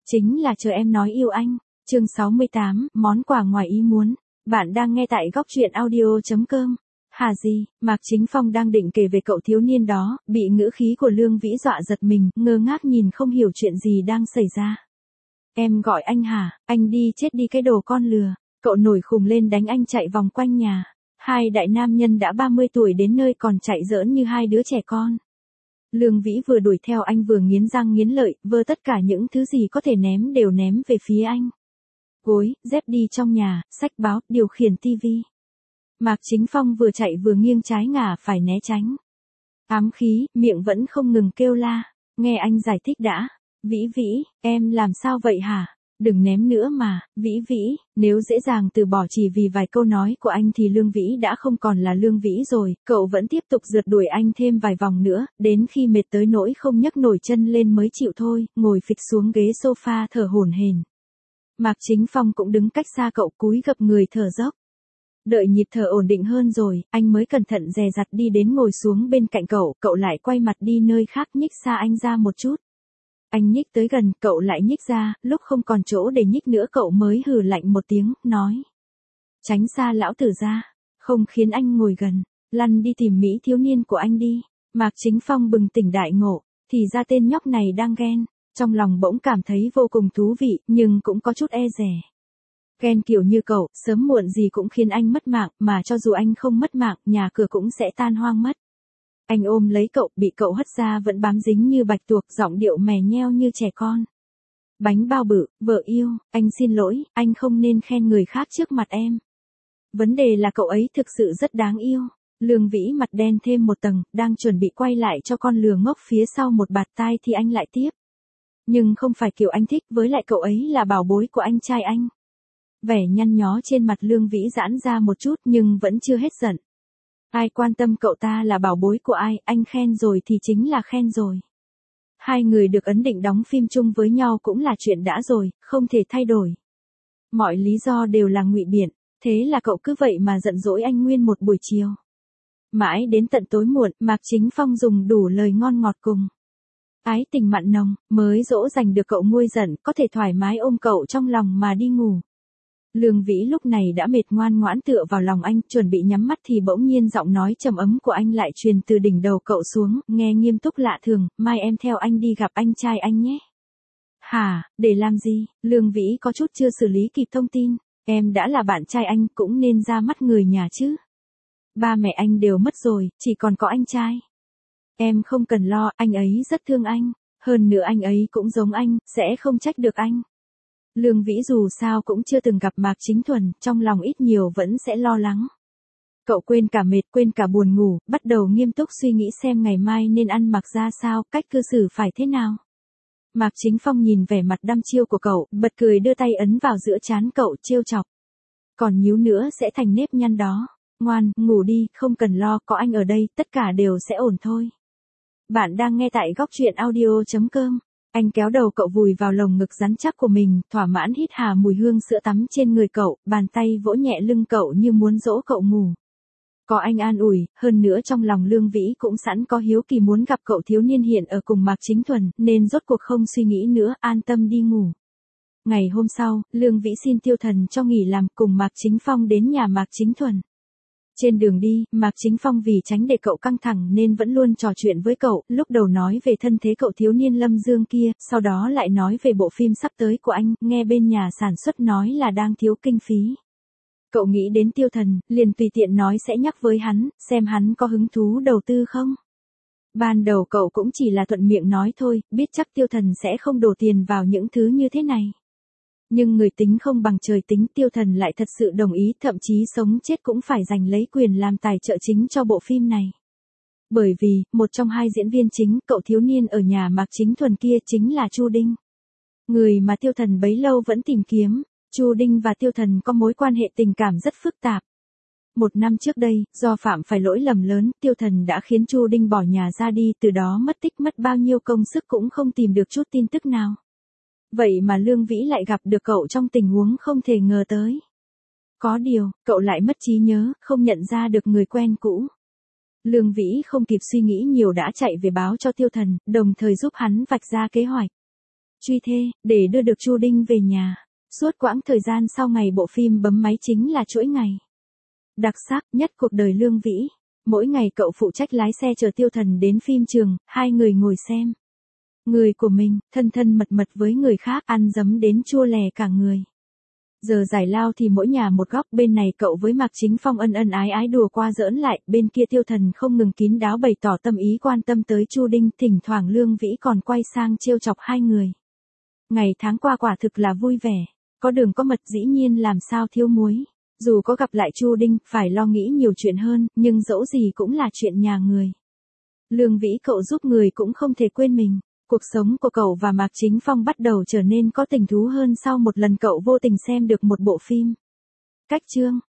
Chính là chờ em nói yêu anh. Chương 68, món quà ngoài ý muốn. Bạn đang nghe tại góc truyện audio.com. Hà gì, Mạc Chính Phong đang định kể về cậu thiếu niên đó, bị ngữ khí của Lương Vĩ dọa giật mình, ngơ ngác nhìn không hiểu chuyện gì đang xảy ra. Em gọi anh hả, anh đi chết đi cái đồ con lừa. Cậu nổi khùng lên đánh anh chạy vòng quanh nhà. Hai đại nam nhân đã 30 tuổi đến nơi còn chạy giỡn như hai đứa trẻ con. Lương Vĩ vừa đuổi theo anh vừa nghiến răng nghiến lợi, vơ tất cả những thứ gì có thể ném đều ném về phía anh. Gối, dép đi trong nhà, sách báo, điều khiển tivi. Mạc Chính Phong vừa chạy vừa nghiêng trái ngả phải né tránh. Ám khí, miệng vẫn không ngừng kêu la. Nghe anh giải thích đã. Vĩ Vĩ, em làm sao vậy hả? Đừng ném nữa mà, Vĩ Vĩ, nếu dễ dàng từ bỏ chỉ vì vài câu nói của anh thì Lương Vĩ đã không còn là Lương Vĩ rồi, cậu vẫn tiếp tục rượt đuổi anh thêm vài vòng nữa, đến khi mệt tới nỗi không nhấc nổi chân lên mới chịu thôi, ngồi phịch xuống ghế sofa thở hổn hển. Mạc Chính Phong cũng đứng cách xa cậu cúi gập người thở dốc. Đợi nhịp thở ổn định hơn rồi, anh mới cẩn thận dè dặt đi đến ngồi xuống bên cạnh cậu lại quay mặt đi nơi khác nhích xa anh ra một chút. Anh nhích tới gần, cậu lại nhích ra, lúc không còn chỗ để nhích nữa cậu mới hừ lạnh một tiếng, nói. Tránh xa lão tử ra, không khiến anh ngồi gần, lăn đi tìm mỹ thiếu niên của anh đi. Mạc Chính Phong bừng tỉnh đại ngộ, thì ra tên nhóc này đang ghen, trong lòng bỗng cảm thấy vô cùng thú vị, nhưng cũng có chút e dè. Ghen kiểu như cậu, sớm muộn gì cũng khiến anh mất mạng, mà cho dù anh không mất mạng, nhà cửa cũng sẽ tan hoang mất. Anh ôm lấy cậu, bị cậu hất ra vẫn bám dính như bạch tuộc, giọng điệu mè nheo như trẻ con. Bánh bao bự, vợ yêu, anh xin lỗi, anh không nên khen người khác trước mặt em. Vấn đề là cậu ấy thực sự rất đáng yêu. Lương Vĩ mặt đen thêm một tầng, đang chuẩn bị quay lại cho con lừa ngốc phía sau một bạt tai thì anh lại tiếp. Nhưng không phải kiểu anh thích, với lại cậu ấy là bảo bối của anh trai anh. Vẻ nhăn nhó trên mặt Lương Vĩ giãn ra một chút nhưng vẫn chưa hết giận. Ai quan tâm cậu ta là bảo bối của ai, anh khen rồi thì chính là khen rồi. Hai người được ấn định đóng phim chung với nhau cũng là chuyện đã rồi, không thể thay đổi. Mọi lý do đều là ngụy biện, thế là cậu cứ vậy mà giận dỗi anh nguyên một buổi chiều. Mãi đến tận tối muộn, Mạc Chính Phong dùng đủ lời ngon ngọt cùng ái tình mặn nồng, mới dỗ dành được cậu nguôi giận, có thể thoải mái ôm cậu trong lòng mà đi ngủ. Lương Vĩ lúc này đã mệt ngoan ngoãn tựa vào lòng anh, chuẩn bị nhắm mắt thì bỗng nhiên giọng nói trầm ấm của anh lại truyền từ đỉnh đầu cậu xuống, nghe nghiêm túc lạ thường, mai em theo anh đi gặp anh trai anh nhé. Hả, để làm gì? Lương Vĩ có chút chưa xử lý kịp thông tin, em đã là bạn trai anh cũng nên ra mắt người nhà chứ. Ba mẹ anh đều mất rồi, chỉ còn có anh trai. Em không cần lo, anh ấy rất thương anh, hơn nữa anh ấy cũng giống anh, sẽ không trách được anh. Lương Vĩ dù sao cũng chưa từng gặp Mạc Chính Thuần, trong lòng ít nhiều vẫn sẽ lo lắng. Cậu quên cả mệt, quên cả buồn ngủ, bắt đầu nghiêm túc suy nghĩ xem ngày mai nên ăn mặc ra sao, cách cư xử phải thế nào. Mạc Chính Phong nhìn vẻ mặt đăm chiêu của cậu, bật cười đưa tay ấn vào giữa trán cậu, trêu chọc. Còn nhíu nữa sẽ thành nếp nhăn đó. Ngoan, ngủ đi, không cần lo, có anh ở đây, tất cả đều sẽ ổn thôi. Bạn đang nghe tại góc truyện audio.com. Anh kéo đầu cậu vùi vào lồng ngực rắn chắc của mình, thỏa mãn hít hà mùi hương sữa tắm trên người cậu, bàn tay vỗ nhẹ lưng cậu như muốn dỗ cậu ngủ. Có anh an ủi, hơn nữa trong lòng Lương Vĩ cũng sẵn có hiếu kỳ muốn gặp cậu thiếu niên hiện ở cùng Mạc Chính Thuần, nên rốt cuộc không suy nghĩ nữa, an tâm đi ngủ. Ngày hôm sau, Lương Vĩ xin Tiêu Thần cho nghỉ làm cùng Mạc Chính Phong đến nhà Mạc Chính Thuần. Trên đường đi, Mạc Chính Phong vì tránh để cậu căng thẳng nên vẫn luôn trò chuyện với cậu, lúc đầu nói về thân thế cậu thiếu niên Lâm Dương kia, sau đó lại nói về bộ phim sắp tới của anh, nghe bên nhà sản xuất nói là đang thiếu kinh phí. Cậu nghĩ đến Tiêu Thần, liền tùy tiện nói sẽ nhắc với hắn, xem hắn có hứng thú đầu tư không. Ban đầu cậu cũng chỉ là thuận miệng nói thôi, biết chắc Tiêu Thần sẽ không đổ tiền vào những thứ như thế này. Nhưng người tính không bằng trời tính, Tiêu Thần lại thật sự đồng ý, thậm chí sống chết cũng phải giành lấy quyền làm tài trợ chính cho bộ phim này. Bởi vì, một trong hai diễn viên chính, cậu thiếu niên ở nhà Mạc Chính Thuần kia chính là Chu Đinh. Người mà Tiêu Thần bấy lâu vẫn tìm kiếm, Chu Đinh và Tiêu Thần có mối quan hệ tình cảm rất phức tạp. Một năm trước đây, do phạm phải lỗi lầm lớn, Tiêu Thần đã khiến Chu Đinh bỏ nhà ra đi, từ đó mất tích, mất bao nhiêu công sức cũng không tìm được chút tin tức nào. Vậy mà Lương Vĩ lại gặp được cậu trong tình huống không thể ngờ tới. Có điều, cậu lại mất trí nhớ, không nhận ra được người quen cũ. Lương Vĩ không kịp suy nghĩ nhiều đã chạy về báo cho Tiêu Thần, đồng thời giúp hắn vạch ra kế hoạch. truy thê, để đưa được Chu Đinh về nhà. Suốt quãng thời gian sau ngày bộ phim bấm máy chính là chuỗi ngày đặc sắc nhất cuộc đời Lương Vĩ. Mỗi ngày cậu phụ trách lái xe chở Tiêu Thần đến phim trường, hai người ngồi xem. Người của mình, thân thân mật mật với người khác, ăn dấm đến chua lè cả người. Giờ giải lao thì mỗi nhà một góc, bên này cậu với Mạc Chính Phong ân ân ái ái đùa qua giỡn lại, bên kia Tiêu Thần không ngừng kín đáo bày tỏ tâm ý quan tâm tới Chu Đinh, thỉnh thoảng Lương Vĩ còn quay sang trêu chọc hai người. Ngày tháng qua quả thực là vui vẻ, có đường có mật dĩ nhiên làm sao thiếu muối. Dù có gặp lại Chu Đinh, phải lo nghĩ nhiều chuyện hơn, nhưng dẫu gì cũng là chuyện nhà người. Lương Vĩ cậu giúp người cũng không thể quên mình. Cuộc sống của cậu và Mạc Chính Phong bắt đầu trở nên có tình thú hơn sau một lần cậu vô tình xem được một bộ phim. Cách chương